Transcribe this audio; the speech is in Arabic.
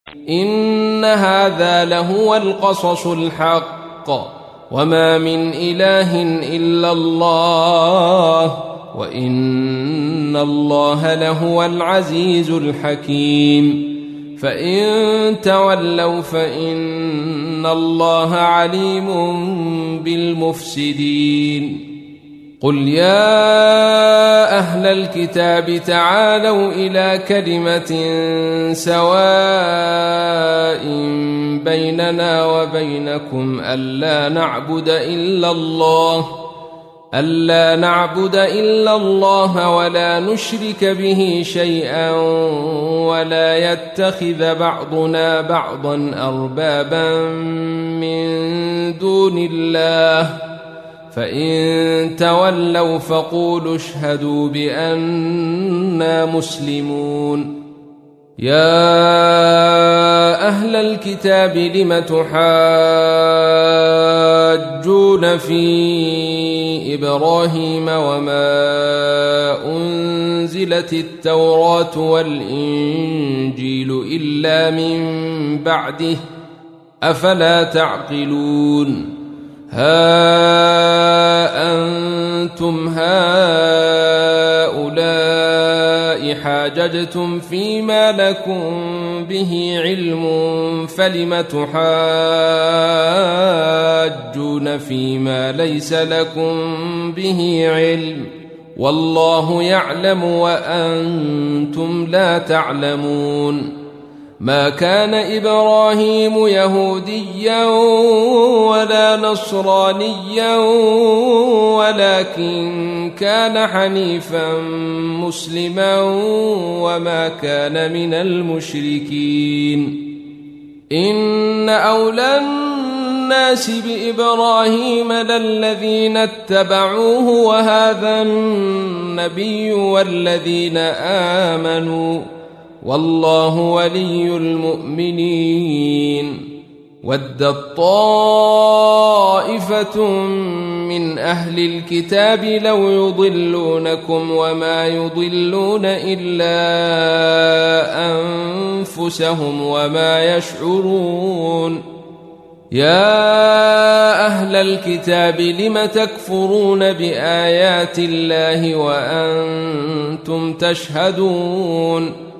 إن هذا لهو القصص الحق وما من إله إلا الله وإن الله لهو العزيز الحكيم فإن تولوا فإن الله عليم بالمفسدين قل يا أهل الكتاب تعالوا إلى كلمة سواء بيننا وبينكم ألا نعبد إلا الله ولا نشرك به شيئا ولا يتخذ بعضنا بعضا أربابا من دون الله فإن تولوا فقولوا اشهدوا بأننا مسلمون يا أهل الكتاب لم تحاجون في إبراهيم وما أنزلت التوراة والإنجيل إلا من بعده أفلا تعقلون ها أنتم هؤلاء حاججتم فيما لكم به علم فلم تحاجون فيما ليس لكم به علم والله يعلم وأنتم لا تعلمون ما كان إبراهيم يهوديا ولا نصرانيا ولكن كان حنيفا مسلما وما كان من المشركين إن أولى الناس بإبراهيم للذين اتبعوه وهذا النبي والذين آمنوا والله ولي المؤمنين ودت طائفة من أهل الكتاب لو يضلونكم وما يضلون إلا أنفسهم وما يشعرون يا أهل الكتاب لم تكفرون بآيات الله وأنتم تشهدون